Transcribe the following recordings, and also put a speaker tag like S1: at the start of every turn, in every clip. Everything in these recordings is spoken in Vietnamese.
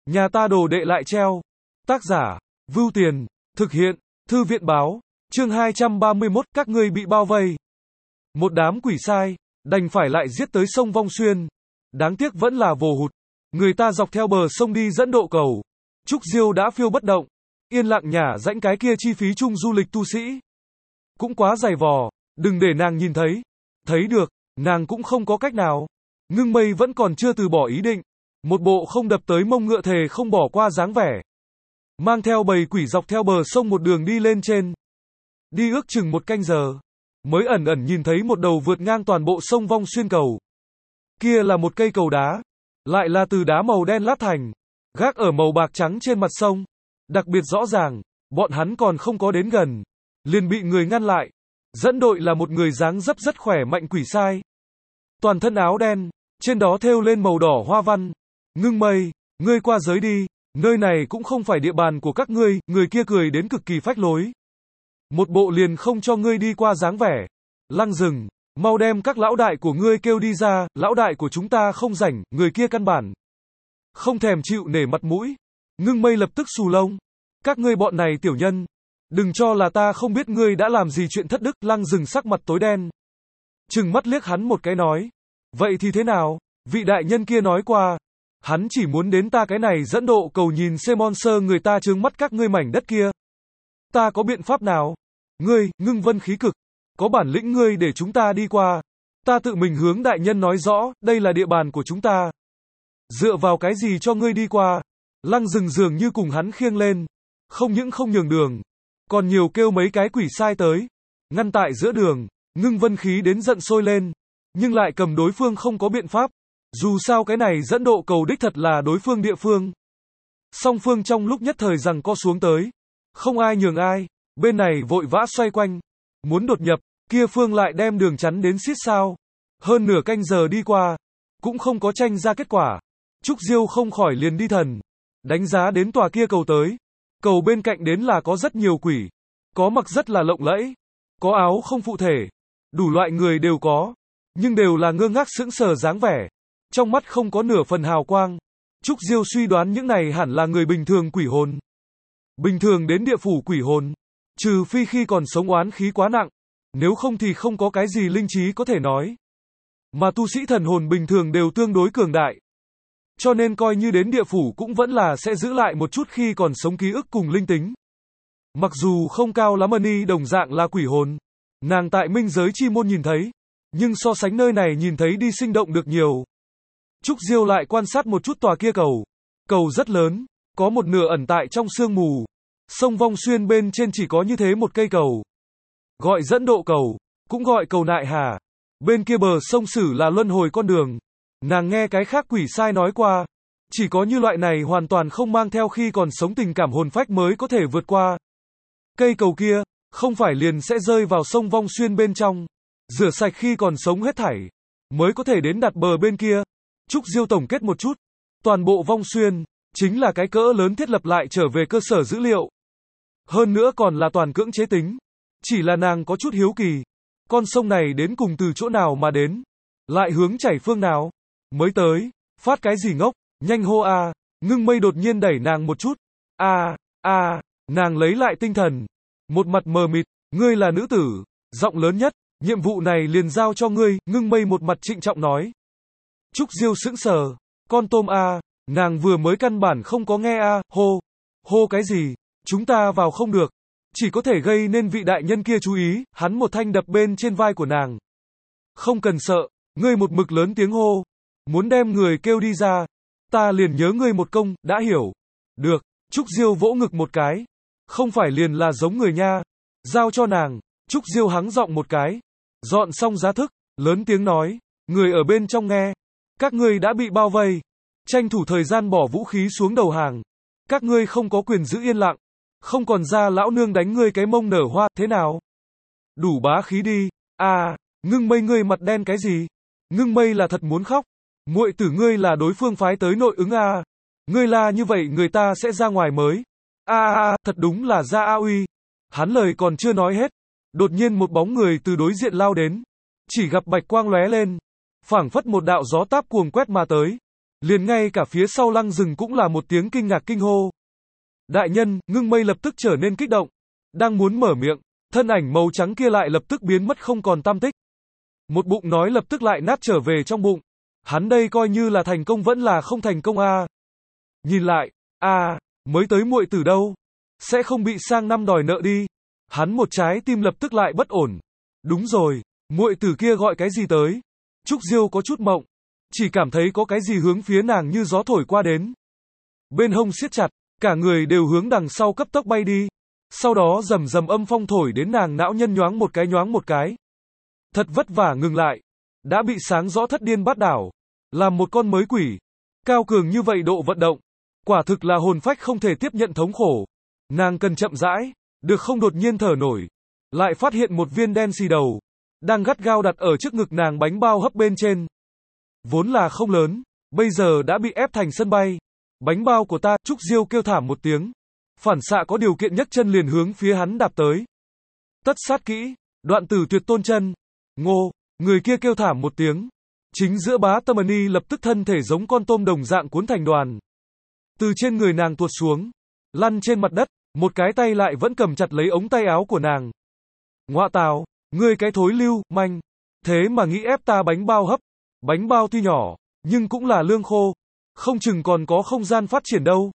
S1: Nhà ta đồ đệ lại treo. Tác giả, Vưu Tiền, thực hiện, Thư viện báo, chương 231, các ngươi bị bao vây. Một đám quỷ sai, đành phải lại giết tới sông Vong Xuyên. Đáng tiếc vẫn là vồ hụt. Người ta dọc theo bờ sông đi dẫn độ cầu. Trúc Diêu đã phiêu bất động, yên lặng nhả rãnh cái kia chi phí chung du lịch tu sĩ. Cũng quá dày vò, đừng để nàng nhìn thấy. Thấy được, nàng cũng không có cách nào. Ngưng Mây vẫn còn chưa từ bỏ ý định. Một bộ không đập tới mông ngựa thề không bỏ qua dáng vẻ. Mang theo bầy quỷ dọc theo bờ sông một đường đi lên trên. Đi ước chừng một canh giờ. Mới ẩn ẩn nhìn thấy một đầu vượt ngang toàn bộ sông Vong Xuyên cầu. Kia là một cây cầu đá. Lại là từ đá màu đen lát thành. Gác ở màu bạc trắng trên mặt sông. Đặc biệt rõ ràng, bọn hắn còn không có đến gần. Liền bị người ngăn lại. Dẫn đội là một người dáng dấp rất khỏe mạnh quỷ sai. Toàn thân áo đen, trên đó thêu lên màu đỏ hoa văn. Ngưng Mây, ngươi qua giới đi, nơi này cũng không phải địa bàn của các ngươi, người kia cười đến cực kỳ phách lối. Một bộ liền không cho ngươi đi qua dáng vẻ. Lăng Rừng, mau đem các lão đại của ngươi kêu đi ra, lão đại của chúng ta không rảnh, người kia căn bản không thèm chịu nể mặt mũi. Ngưng Mây lập tức xù lông. Các ngươi bọn này tiểu nhân, đừng cho là ta không biết ngươi đã làm gì chuyện thất đức. Lăng Rừng sắc mặt tối đen. Trừng mắt liếc hắn một cái nói. Vậy thì thế nào? Vị đại nhân kia nói qua. Hắn chỉ muốn đến ta cái này dẫn độ cầu nhìn xem monster người ta trướng mắt các ngươi mảnh đất kia. Ta có biện pháp nào? Ngươi, Ngưng Vân khí cực. Có bản lĩnh ngươi để chúng ta đi qua. Ta tự mình hướng đại nhân nói rõ, đây là địa bàn của chúng ta. Dựa vào cái gì cho ngươi đi qua? Lăng Rừng dường như cùng hắn khiêng lên. Không những không nhường đường. Còn nhiều kêu mấy cái quỷ sai tới. Ngăn tại giữa đường. Ngưng Vân khí đến giận sôi lên. Nhưng lại cầm đối phương không có biện pháp. Dù sao cái này dẫn độ cầu đích thật là đối phương địa phương. Song phương trong lúc nhất thời giằng co xuống tới. Không ai nhường ai. Bên này vội vã xoay quanh. Muốn đột nhập. Kia phương lại đem đường chắn đến xiết sao. Hơn nửa canh giờ đi qua. Cũng không có tranh ra kết quả. Trúc Diêu không khỏi liền đi thần. Đánh giá đến tòa kia cầu tới. Cầu bên cạnh đến là có rất nhiều quỷ. Có mặc rất là lộng lẫy. Có áo không phụ thể. Đủ loại người đều có. Nhưng đều là ngơ ngác sững sờ dáng vẻ. Trong mắt không có nửa phần hào quang. Trúc Diêu suy đoán những này hẳn là người bình thường quỷ hồn. Bình thường đến địa phủ quỷ hồn. Trừ phi khi còn sống oán khí quá nặng. Nếu không thì không có cái gì linh trí có thể nói. Mà tu sĩ thần hồn bình thường đều tương đối cường đại. Cho nên coi như đến địa phủ cũng vẫn là sẽ giữ lại một chút khi còn sống ký ức cùng linh tính. Mặc dù không cao lắm Ân đồng dạng là quỷ hồn. Nàng tại minh giới chi môn nhìn thấy. Nhưng so sánh nơi này nhìn thấy đi sinh động được nhiều. Trúc Diêu lại quan sát một chút tòa kia cầu. Cầu rất lớn. Có một nửa ẩn tại trong sương mù. Sông Vong Xuyên bên trên chỉ có như thế một cây cầu. Gọi dẫn độ cầu. Cũng gọi cầu nại hà. Bên kia bờ sông Sử là luân hồi con đường. Nàng nghe cái khác quỷ sai nói qua. Chỉ có như loại này hoàn toàn không mang theo khi còn sống tình cảm hồn phách mới có thể vượt qua. Cây cầu kia, không phải liền sẽ rơi vào sông Vong Xuyên bên trong. Rửa sạch khi còn sống hết thảy. Mới có thể đến đặt bờ bên kia. Trúc Diêu tổng kết một chút. Toàn bộ Vong Xuyên, chính là cái cỡ lớn thiết lập lại trở về cơ sở dữ liệu. Hơn nữa còn là toàn cưỡng chế tính. Chỉ là nàng có chút hiếu kỳ. Con sông này đến cùng từ chỗ nào mà đến? Lại hướng chảy phương nào? Mới tới, phát cái gì ngốc? Nhanh hô a! Ngưng Mây đột nhiên đẩy nàng một chút. Nàng lấy lại tinh thần. Một mặt mờ mịt, ngươi là nữ tử, giọng lớn nhất, nhiệm vụ này liền giao cho ngươi. Ngưng Mây một mặt trịnh trọng nói. Trúc Diêu sững sờ, con tôm a, nàng vừa mới căn bản không có nghe a, hô cái gì, chúng ta vào không được, chỉ có thể gây nên vị đại nhân kia chú ý. Hắn một thanh đập bên trên vai của nàng. Không cần sợ, ngươi một mực lớn tiếng hô, muốn đem người kêu đi ra, ta liền nhớ ngươi một công, đã hiểu. Được, Trúc Diêu vỗ ngực một cái, không phải liền là giống người nha, giao cho nàng. Trúc Diêu hắng giọng một cái, dọn xong giá thức, lớn tiếng nói, người ở bên trong nghe, các ngươi đã bị bao vây, tranh thủ thời gian bỏ vũ khí xuống đầu hàng, các ngươi không có quyền giữ yên lặng, không còn ra lão nương đánh ngươi cái mông nở hoa, thế nào? Đủ bá khí đi. Ngưng Mây ngươi mặt đen cái gì? Ngưng Mây là thật muốn khóc. Muội tử ngươi là đối phương phái tới nội ứng a. Ngươi la như vậy người ta sẽ ra ngoài mới. Thật đúng là ra a uy. Hắn lời còn chưa nói hết. Đột nhiên một bóng người từ đối diện lao đến. Chỉ gặp bạch quang lóe lên. Phảng phất một đạo gió táp cuồng quét mà tới. Liền ngay cả phía sau Lăng Dừng cũng là một tiếng kinh ngạc kinh hô. Đại nhân, Ngưng Mây lập tức trở nên kích động. Đang muốn mở miệng, thân ảnh màu trắng kia lại lập tức biến mất không còn tăm tích. Một bụng nói lập tức lại nát trở về trong bụng. Hắn đây coi như là thành công vẫn là không thành công a. Nhìn lại, mới tới muội tử đâu? Sẽ không bị sang năm đòi nợ đi. Hắn một trái tim lập tức lại bất ổn. Đúng rồi, muội tử kia gọi cái gì tới? Trúc Diêu có chút mộng, chỉ cảm thấy có cái gì hướng phía nàng như gió thổi qua đến. Bên hông siết chặt, cả người đều hướng đằng sau cấp tốc bay đi. Sau đó rầm rầm âm phong thổi đến nàng não nhân nhoáng một cái. Thật vất vả ngừng lại, đã bị sáng rõ thất điên bát đảo, làm một con mới quỷ. Cao cường như vậy độ vận động, quả thực là hồn phách không thể tiếp nhận thống khổ. Nàng cần chậm rãi, được không đột nhiên thở nổi. Lại phát hiện một viên đen xì đầu, đang gắt gao đặt ở trước ngực nàng bánh bao hấp bên trên. Vốn là không lớn, bây giờ đã bị ép thành sân bay. Bánh bao của ta, Trúc Diêu kêu thảm một tiếng. Phản xạ có điều kiện nhấc chân liền hướng phía hắn đạp tới. Tất sát kỹ, đoạn tử tuyệt tôn chân. Ngô, người kia kêu thảm một tiếng. Chính giữa Bá Tâm Ni lập tức thân thể giống con tôm đồng dạng cuốn thành đoàn. Từ trên người nàng tuột xuống, lăn trên mặt đất, một cái tay lại vẫn cầm chặt lấy ống tay áo của nàng. Ngoạ tào, ngươi cái thối lưu, manh. Thế mà nghĩ ép ta bánh bao hấp. Bánh bao tuy nhỏ, nhưng cũng là lương khô. Không chừng còn có không gian phát triển đâu.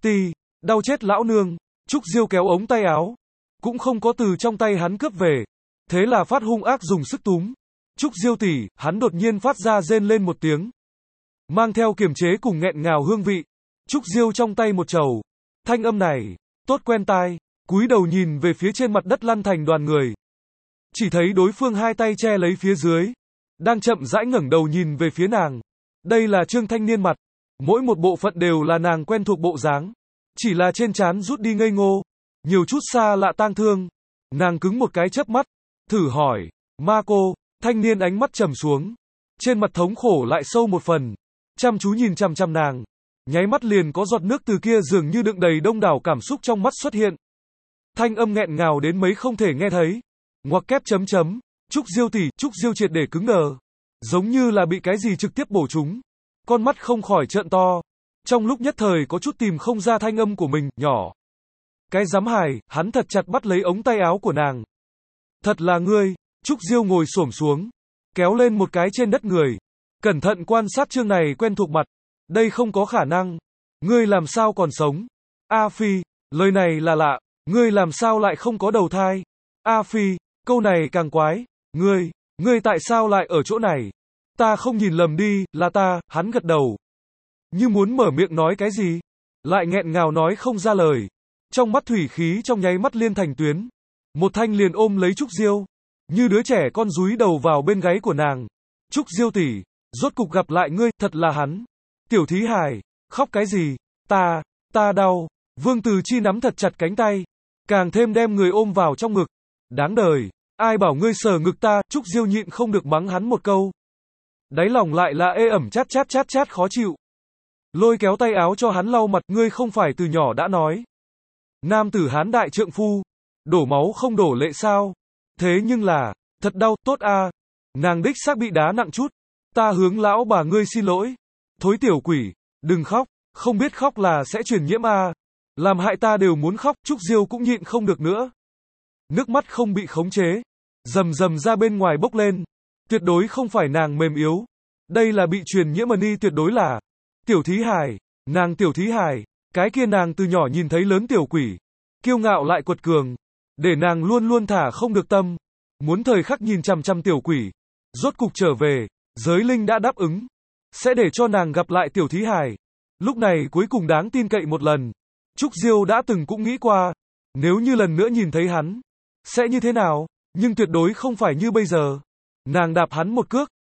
S1: Đau chết lão nương. Trúc Diêu kéo ống tay áo, cũng không có từ trong tay hắn cướp về. Thế là phát hung ác dùng sức túm. Trúc Diêu tỷ, hắn đột nhiên phát ra rên lên một tiếng. Mang theo kiềm chế cùng nghẹn ngào hương vị. Trúc Diêu trong tay một trầu. Thanh âm này, tốt quen tai. Cúi đầu nhìn về phía trên mặt đất lăn thành đoàn người. Chỉ thấy đối phương hai tay che lấy phía dưới. Đang chậm rãi ngẩng đầu nhìn về phía nàng. Đây là Trương Thanh Niên mặt. Mỗi một bộ phận đều là nàng quen thuộc bộ dáng. Chỉ là trên trán rút đi ngây ngô. Nhiều chút xa lạ tang thương. Nàng cứng một cái chớp mắt. Thử hỏi, ma cô. Thanh Niên ánh mắt trầm xuống. Trên mặt thống khổ lại sâu một phần. Chăm chú nhìn chằm chằm nàng. Nháy mắt liền có giọt nước từ kia dường như đựng đầy đông đảo cảm xúc trong mắt xuất hiện. Thanh âm nghẹn ngào đến mấy không thể nghe thấy. Ngoặc kép chấm chấm. Trúc Diêu tỷ, Trúc Diêu triệt để cứng đờ. Giống như là bị cái gì trực tiếp bổ trúng. Con mắt không khỏi trợn to. Trong lúc nhất thời có chút tìm không ra thanh âm của mình, nhỏ. Cái giám hài, hắn thật chặt bắt lấy ống tay áo của nàng. Thật là ngươi. Trúc Diêu ngồi xổm xuống, kéo lên một cái trên đất người. Cẩn thận quan sát chương này quen thuộc mặt. Đây không có khả năng. Ngươi làm sao còn sống? A Phi, lời này là lạ. Ngươi làm sao lại không có đầu thai? A Phi, câu này càng quái. Ngươi tại sao lại ở chỗ này? Ta không nhìn lầm đi, là ta, hắn gật đầu. Như muốn mở miệng nói cái gì? Lại nghẹn ngào nói không ra lời. Trong mắt thủy khí trong nháy mắt liên thành tuyến. Một thanh liền ôm lấy Trúc Diêu. Như đứa trẻ con dúi đầu vào bên gáy của nàng. Trúc Diêu tỷ, rốt cục gặp lại ngươi, thật là hắn. Tiểu thí hài, khóc cái gì? Ta đau. Vương Từ Chi nắm thật chặt cánh tay. Càng thêm đem người ôm vào trong ngực. Đáng đời. Ai bảo ngươi sờ ngực ta? Trúc Diêu nhịn không được mắng hắn một câu. Đáy lòng lại là ê ẩm chát khó chịu. Lôi kéo tay áo cho hắn lau mặt, ngươi không phải từ nhỏ đã nói. Nam tử hán đại trượng phu. Đổ máu không đổ lệ sao? Thế nhưng là, thật đau, tốt a. Nàng đích xác bị đá nặng chút. Ta hướng lão bà ngươi xin lỗi. Thối tiểu quỷ, đừng khóc, không biết khóc là sẽ truyền nhiễm a. Làm hại ta đều muốn khóc, Trúc Diêu cũng nhịn không được nữa. Nước mắt không bị khống chế, rầm rầm ra bên ngoài bốc lên. Tuyệt đối không phải nàng mềm yếu. Đây là bị truyền nhiễm ni, tuyệt đối là tiểu thí hài, nàng tiểu thí hài, cái kia nàng từ nhỏ nhìn thấy lớn tiểu quỷ, kiêu ngạo lại quật cường, để nàng luôn luôn thả không được tâm, muốn thời khắc nhìn chằm chằm tiểu quỷ. Rốt cục trở về, giới linh đã đáp ứng, sẽ để cho nàng gặp lại tiểu thí hài. Lúc này cuối cùng đáng tin cậy một lần. Trúc Diêu đã từng cũng nghĩ qua, nếu như lần nữa nhìn thấy hắn, sẽ như thế nào, nhưng tuyệt đối không phải như bây giờ. Nàng đạp hắn một cước,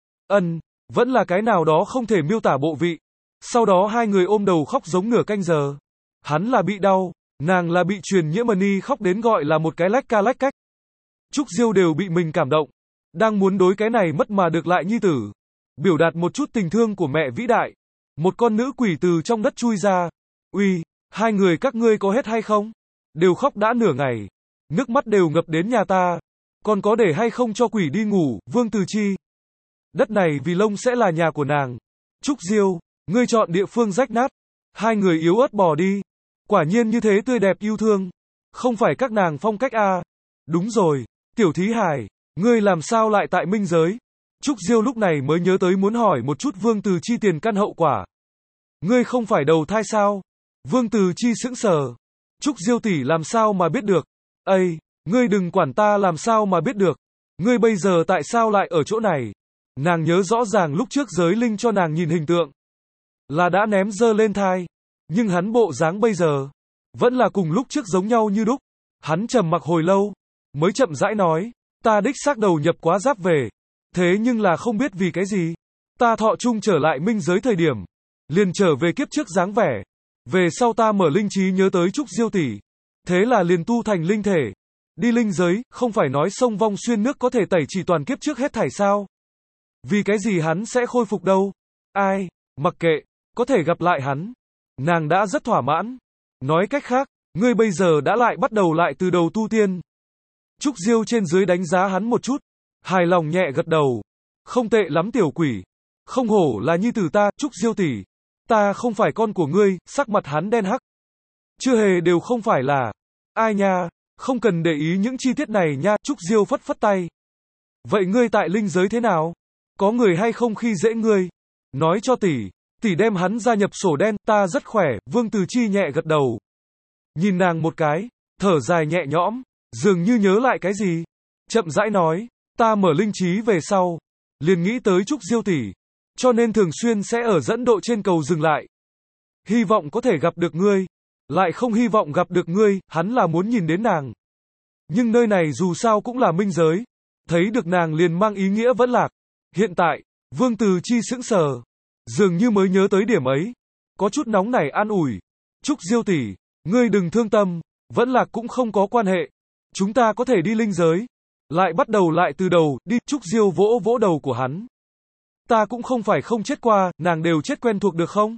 S1: vẫn là cái nào đó không thể miêu tả bộ vị. Sau đó hai người ôm đầu khóc giống nửa canh giờ. Hắn là bị đau, nàng là bị truyền nhiễm ni, khóc đến gọi là một cái lách ca lách cách. Trúc Diêu đều bị mình cảm động, đang muốn đối cái này mất mà được lại nhi tử, biểu đạt một chút tình thương của mẹ vĩ đại. Một con nữ quỷ từ trong đất chui ra. Uy, hai người các ngươi có hết hay không? Đều khóc đã nửa ngày, nước mắt đều ngập đến nhà ta. Còn có để hay không cho quỷ đi ngủ, Vương Từ Chi? Đất này vì lông sẽ là nhà của nàng. Trúc Diêu, Ngươi chọn địa phương rách nát. Hai người yếu ớt bỏ đi. Quả nhiên như thế tươi đẹp yêu thương. Không phải các nàng phong cách à. Đúng rồi, Tiểu Thí Hải, ngươi làm sao lại tại minh giới? Trúc Diêu lúc này mới nhớ tới muốn hỏi một chút Vương Từ Chi tiền căn hậu quả. Ngươi không phải đầu thai sao? Vương Từ Chi sững sờ. Trúc Diêu tỷ làm sao mà biết được? Ây, ngươi đừng quản ta làm sao mà biết được. Ngươi bây giờ tại sao lại ở chỗ này? Nàng nhớ rõ ràng lúc trước giới linh cho nàng nhìn hình tượng. Là đã ném dơ lên thai. Nhưng hắn bộ dáng bây giờ. Vẫn là cùng lúc trước giống nhau như đúc. Hắn trầm mặc hồi lâu. Mới chậm rãi nói. Ta đích xác đầu nhập quá giáp về. Thế nhưng là không biết vì cái gì. Ta thọ chung trở lại minh giới thời điểm. Liền trở về kiếp trước dáng vẻ. Về sau ta mở linh trí nhớ tới Trúc Diêu tỷ. Thế là liền tu thành linh thể. Đi linh giới, không phải nói sông vong xuyên nước có thể tẩy chỉ toàn kiếp trước hết thảy sao? Vì cái gì hắn sẽ khôi phục đâu? Ai, mặc kệ, có thể gặp lại hắn. Nàng đã rất thỏa mãn. Nói cách khác, ngươi bây giờ đã lại bắt đầu lại từ đầu tu tiên. Trúc Diêu trên dưới đánh giá hắn một chút. Hài lòng nhẹ gật đầu. Không tệ lắm tiểu quỷ. Không hổ là nhi tử ta, Trúc Diêu tỷ. Ta không phải con của ngươi, sắc mặt hắn đen hắc. Chưa hề đều không phải là. Ai nha, không cần để ý những chi tiết này nha, Trúc Diêu phất phất tay. Vậy ngươi tại linh giới thế nào? Có người hay không khi dễ ngươi? Nói cho tỷ, tỷ đem hắn gia nhập sổ đen, ta rất khỏe, Vương Từ Chi nhẹ gật đầu. Nhìn nàng một cái, thở dài nhẹ nhõm, dường như nhớ lại cái gì. Chậm rãi nói, ta mở linh trí về sau, liền nghĩ tới Trúc Diêu tỷ, cho nên thường xuyên sẽ ở dẫn độ trên cầu dừng lại. Hy vọng có thể gặp được ngươi, lại không hy vọng gặp được ngươi, hắn là muốn nhìn đến nàng. Nhưng nơi này dù sao cũng là minh giới, thấy được nàng liền mang ý nghĩa vẫn lạc. Hiện tại, Vương Từ Chi sững sờ, dường như mới nhớ tới điểm ấy, có chút nóng nảy an ủi. Trúc Diêu tỷ, ngươi đừng thương tâm, vẫn lạc cũng không có quan hệ. Chúng ta có thể đi linh giới, lại bắt đầu lại từ đầu, đi. Trúc Diêu vỗ vỗ đầu của hắn. Ta cũng không phải không chết qua, nàng đều chết quen thuộc được không?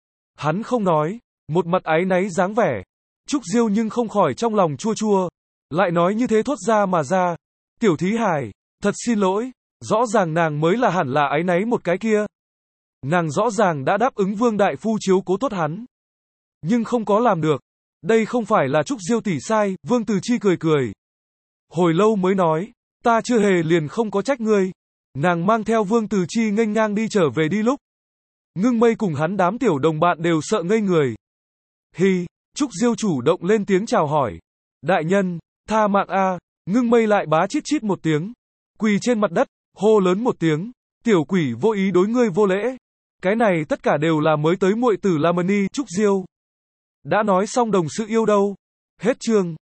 S1: Hắn không nói, một mặt áy náy dáng vẻ. Trúc Diêu nhưng không khỏi trong lòng chua chua, lại nói như thế thốt ra mà ra. Tiểu Thí Hải, thật xin lỗi, rõ ràng nàng mới là hẳn là áy náy một cái kia. Nàng rõ ràng đã đáp ứng Vương đại phu chiếu cố tốt hắn, nhưng không có làm được. Đây không phải là Trúc Diêu tỷ sai, Vương Từ Chi cười cười. Hồi lâu mới nói, ta chưa hề liền không có trách ngươi. Nàng mang theo Vương Từ Chi nghênh ngang đi trở về đi lúc. Ngưng Mây cùng hắn đám tiểu đồng bạn đều sợ ngây người. Hi, Trúc Diêu chủ động lên tiếng chào hỏi. Đại nhân, tha mạng a. Ngưng Mây lại bá chít chít một tiếng, quỳ trên mặt đất, hô lớn một tiếng, tiểu quỷ vô ý đối ngươi vô lễ. Cái này tất cả đều là mới tới muội tử Lamani. Trúc Diêu đã nói xong đồng sự yêu đâu. Hết chương.